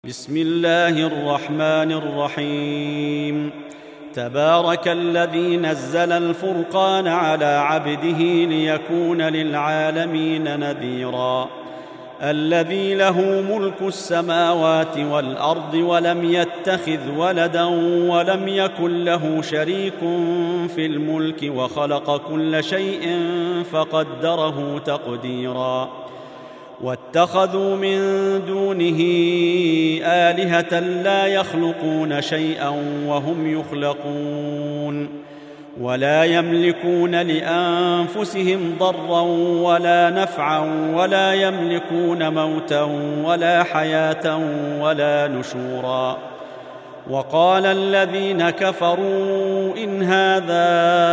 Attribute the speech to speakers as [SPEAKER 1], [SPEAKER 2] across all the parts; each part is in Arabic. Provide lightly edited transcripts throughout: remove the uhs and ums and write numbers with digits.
[SPEAKER 1] بسم الله الرحمن الرحيم. تبارك الذي نزل الفرقان على عبده ليكون للعالمين نذيرا. الذي له ملك السماوات والأرض ولم يتخذ ولدا ولم يكن له شريك في الملك وخلق كل شيء فقدره تقديرا. واتخذوا من دونه آلهة لا يخلقون شيئا وهم يخلقون ولا يملكون لأنفسهم ضرا ولا نفعا ولا يملكون موتا ولا حياة ولا نشورا. وقال الذين كفروا إن هذا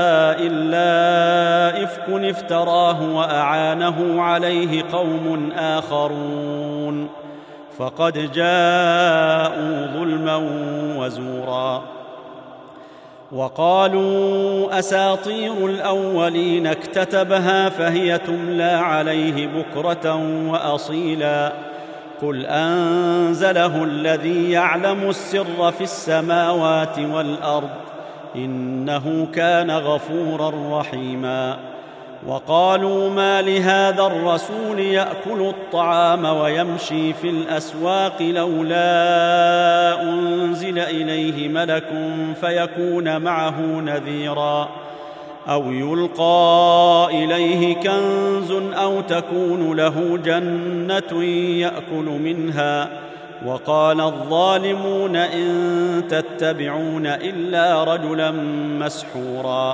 [SPEAKER 1] إلا إفك افتراه وأعانه عليه قوم آخرون فقد جاءوا ظلما وزورا. وقالوا أساطير الأولين اكتتبها فهي تملى عليه بكرة وأصيلا. قل أنزله الذي يعلم السر في السماوات والأرض إنه كان غفورا رحيما. وقالوا ما لهذا الرسول يأكل الطعام ويمشي في الأسواق لولا أنزل إليه ملك فيكون معه نذيرا أو يلقى إليه كنز أو تكون له جنة يأكل منها. وقال الظالمون إن تتبعون إلا رجلا مسحورا.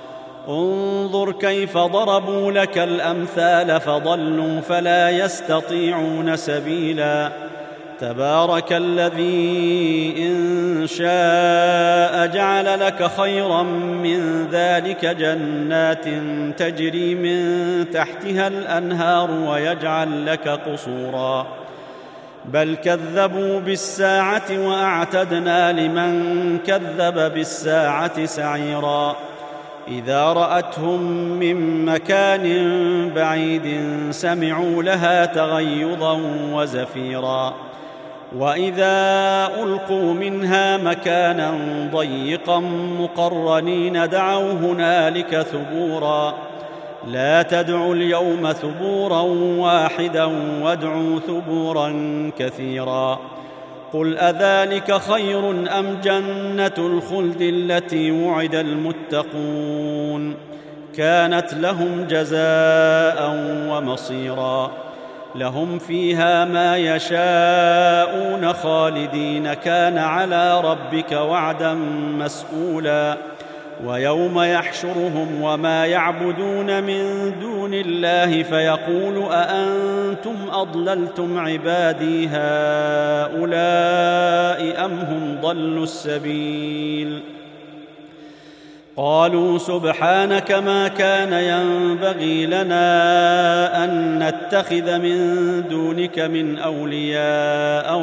[SPEAKER 1] انظر كيف ضربوا لك الأمثال فضلوا فلا يستطيعون سبيلا. تبارك الذي إن شاء جعل لك خيرا من ذلك جنات تجري من تحتها الأنهار ويجعل لك قصورا. بل كذبوا بالساعة وأعتدنا لمن كذب بالساعة سعيرا. إذا رأتهم من مكان بعيد سمعوا لها تغيظا وزفيرا. وإذا ألقوا منها مكانا ضيقا مقرنين دعوا هنالك ثبورا. لا تدعوا اليوم ثبورا واحدا وادعوا ثبورا كثيرا. قل أذلك خير أم جنة الخلد التي وعد المتقون كانت لهم جزاء ومصيرا. لهم فيها ما يشاءون خالدين كان على ربك وعدا مسئولا. ويوم يحشرهم وما يعبدون من دون الله فيقول أأنتم أضللتم عبادي هؤلاء أم هم ضلوا السبيل. قالوا سبحانك ما كان ينبغي لنا أن نتخذ من دونك من أولياء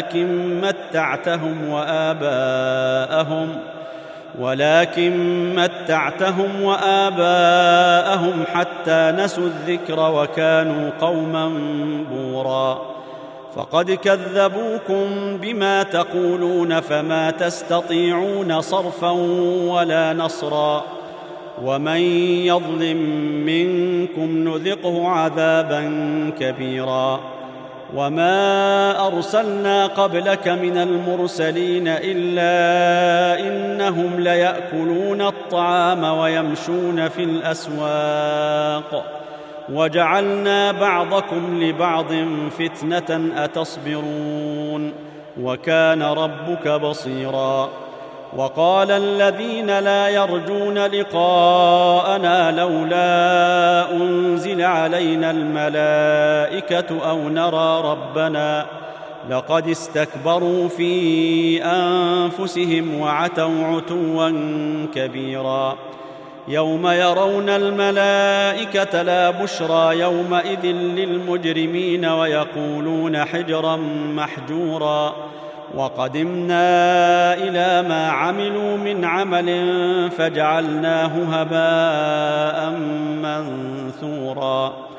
[SPEAKER 1] ولكن متعتهم وآباءهم حتى نسوا الذكر وكانوا قوما بورا. فقد كذبوكم بما تقولون فما تستطيعون صرفا ولا نصرا. ومن يظلم منكم نذقه عذابا كبيرا. وما أرسلنا قبلك من المرسلين إلا إنهم ليأكلون الطعام ويمشون في الأسواق وجعلنا بعضكم لبعض فتنة أتصبرون وكان ربك بصيرا. وقال الذين لا يرجون لقاءنا لولا أنزل علينا الملائكة أو نرى ربنا لقد استكبروا في أنفسهم وعتوا عتوا كبيرا. يوم يرون الملائكة لا بشرى يومئذ للمجرمين ويقولون حجرا محجورا. وقدمنا إلى ما عملوا من عمل فجعلناه هباء منثورا.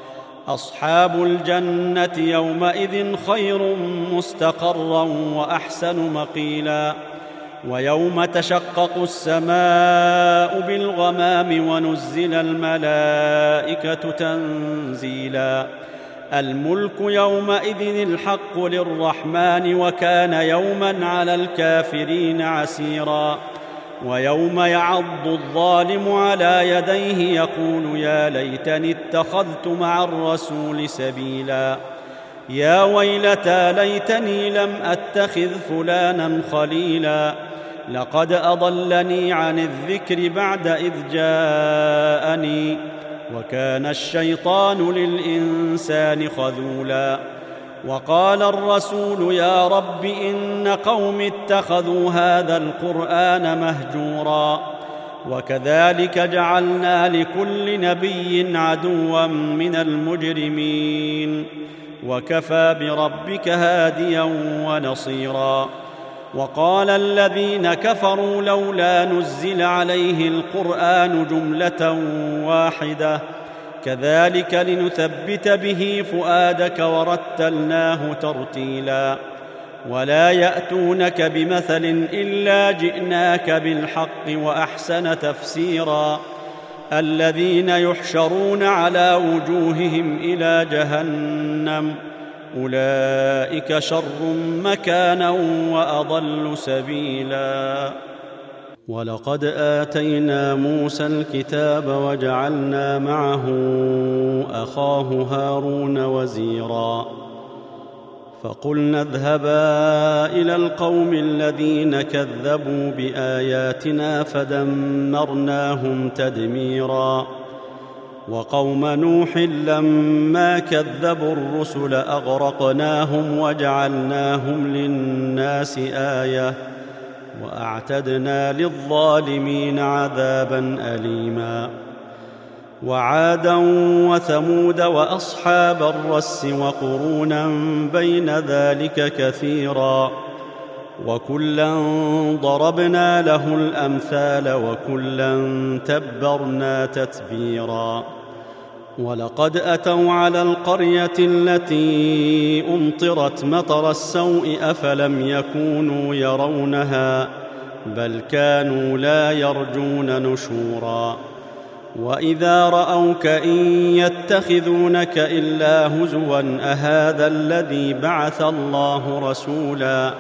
[SPEAKER 1] أصحاب الجنة يومئذ خير مستقرا وأحسن مقيلا ويوم تشقق السماء بالغمام ونزل الملائكة تنزيلا الملك يومئذ الحق للرحمن وكان يوما على الكافرين عسيرا ويوم يعض الظالم على يديه يقول يا ليتني اتخذت مع الرسول سبيلا يا ويلتى ليتني لم أتخذ فلانا خليلا لقد أضلني عن الذكر بعد إذ جاءني وكان الشيطان للإنسان خذولا وقال الرسول يا رب إن قوم اتخذوا هذا القرآن مهجورا وكذلك جعلنا لكل نبي عدوا من المجرمين وكفى بربك هاديا ونصيرا وقال الذين كفروا لولا نزل عليه القرآن جملة واحدة كذلك لنثبت به فؤادك ورتلناه ترتيلا ولا يأتونك بمثل إلا جئناك بالحق وأحسن تفسيرا الذين يحشرون على وجوههم إلى جهنم أولئك شر مكانا وأضل سبيلا ولقد آتينا موسى الكتاب وجعلنا معه أخاه هارون وزيرا فقلنا اذهبا إلى القوم الذين كذبوا بآياتنا فدمرناهم تدميرا وقوم نوح لما كذبوا الرسل أغرقناهم وجعلناهم للناس آية وأعتدنا للظالمين عذابا أليما وعادا وثمود وأصحاب الرس وقرونا بين ذلك كثيرا وكلا ضربنا له الأمثال وكلا تبرنا تتبيرا ولقد أتوا على القرية التي أمطرت مطر السوء أفلم يكونوا يرونها بل كانوا لا يرجون نشورا وإذا رأوك إن يتخذونك إلا هزوا أهذا الذي بعث الله رسولا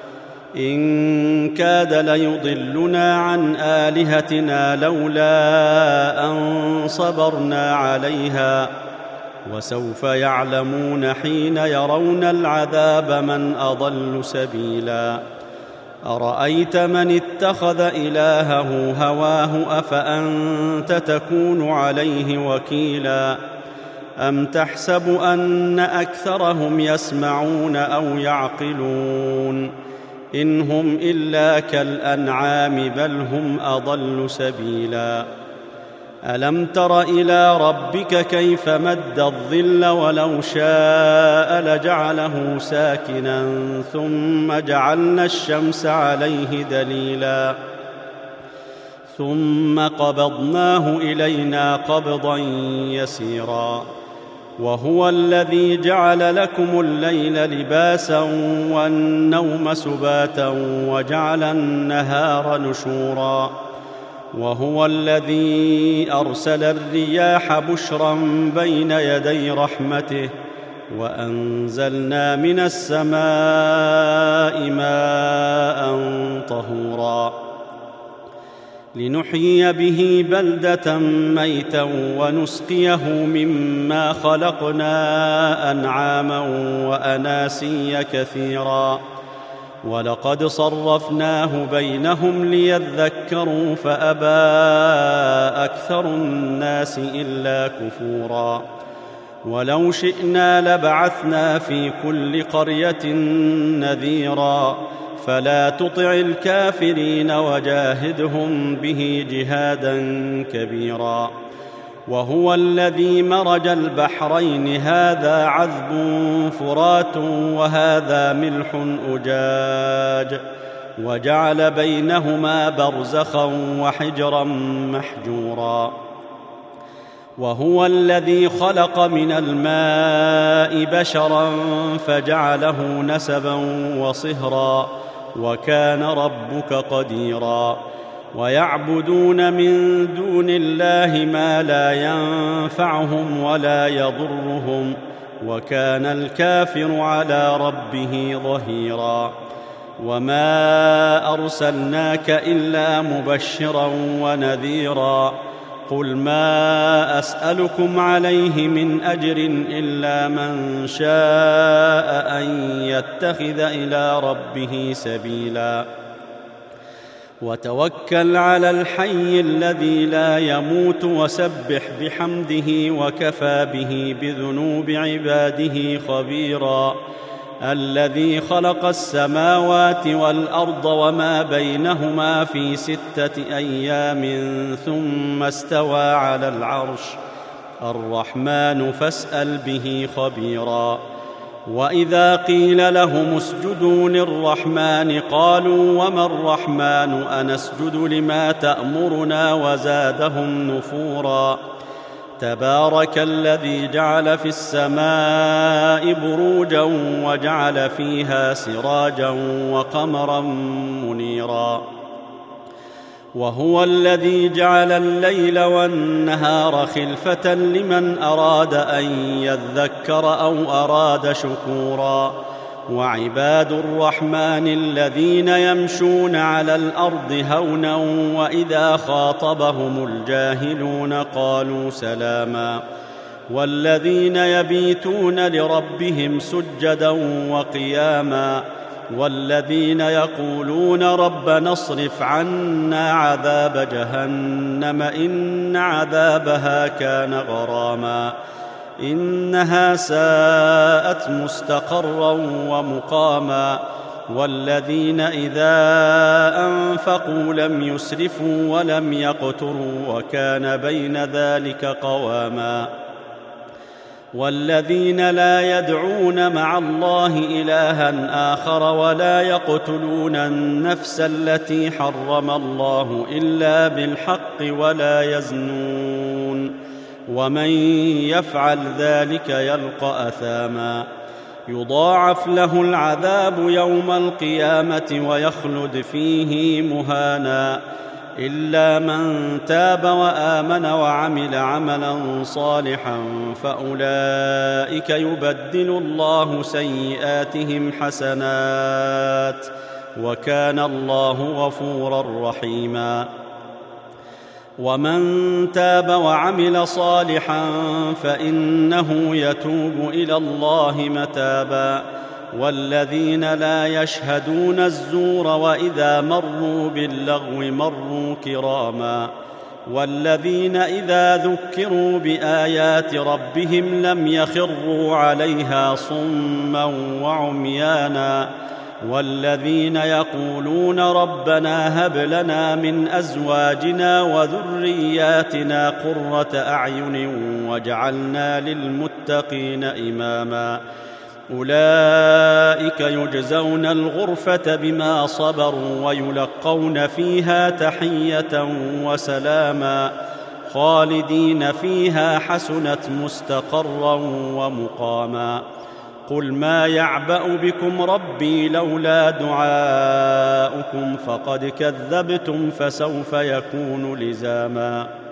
[SPEAKER 1] إن كاد ليضلنا عن آلهتنا لولا أن صبرنا عليها وسوف يعلمون حين يرون العذاب من أضل سبيلا أرأيت من اتخذ إلهه هواه أفأنت تكون عليه وكيلا أم تحسب أن أكثرهم يسمعون أو يعقلون إن هم إلا كالأنعام بل هم أضل سبيلا ألم تر إلى ربك كيف مد الظل ولو شاء لجعله ساكنا ثم جعلنا الشمس عليه دليلا ثم قبضناه إلينا قبضا يسيرا وهو الذي جعل لكم الليل لباسا والنوم سباتا وجعل النهار نشورا وهو الذي أرسل الرياح بشرا بين يدي رحمته وأنزلنا من السماء ماء طهورا لنحيي به بلدة ميتا ونسقيه مما خلقنا أنعاما وأناسيا كثيرا ولقد صرفناه بينهم ليذكروا فأبى أكثر الناس إلا كفورا ولو شئنا لبعثنا في كل قرية نذيرا فلا تطع الكافرين وجاهدهم به جهادا كبيرا وهو الذي مرج البحرين هذا عذب فرات وهذا ملح أجاج وجعل بينهما برزخا وحجرا محجورا وهو الذي خلق من الماء بشرا فجعله نسبا وصهرا وكان ربك قديرا ويعبدون من دون الله ما لا ينفعهم ولا يضرهم وكان الكافر على ربه ظهيرا وما أرسلناك إلا مبشرا ونذيرا قل ما أسألكم عليه من أجر إلا من شاء أن يتخذ إلى ربه سبيلا وتوكل على الحي الذي لا يموت وسبح بحمده وكفى به بذنوب عباده خبيرا الذي خلق السماوات والأرض وما بينهما في 6 أيام ثم استوى على العرش الرحمن فاسأل به خبيرا وإذا قيل لهم اسجدوا للرحمن قالوا وما الرحمن أنسجد لما تأمرنا وزادهم نفورا تبارك الذي جعل في السماء بروجا وجعل فيها سراجا وقمرا منيرا وهو الذي جعل الليل والنهار خلفة لمن أراد أن يذكر أو أراد شكورا وعباد الرحمن الذين يمشون على الأرض هونا وإذا خاطبهم الجاهلون قالوا سلاما والذين يبيتون لربهم سجدا وقياما والذين يقولون ربنا اصرف عنا عذاب جهنم إن عذابها كان غراما إنها ساءت مستقرا ومقاما والذين إذا أنفقوا لم يسرفوا ولم يقتروا وكان بين ذلك قواما والذين لا يدعون مع الله إلها آخر ولا يقتلون النفس التي حرم الله إلا بالحق ولا يزنون ومن يفعل ذلك يلقى أثاما يضاعف له العذاب يوم القيامة ويخلد فيه مهانا إلا من تاب وآمن وعمل عملا صالحا فأولئك يبدل الله سيئاتهم حسنات وكان الله غفورا رحيما ومن تاب وعمل صالحا فإنه يتوب إلى الله متابا والذين لا يشهدون الزور وإذا مروا باللغو مروا كراما والذين إذا ذكروا بآيات ربهم لم يخروا عليها صما وعميانا والذين يقولون ربنا هب لنا من أزواجنا وذرياتنا قرة أعين واجعلنا للمتقين إماما أولئك يجزون الغرفة بما صبروا ويلقون فيها تحية وسلاما خالدين فيها حسنت مستقرا ومقاما قل ما يعبأ بكم ربي لولا دعاؤكم فقد كذبتم فسوف يكون لزاما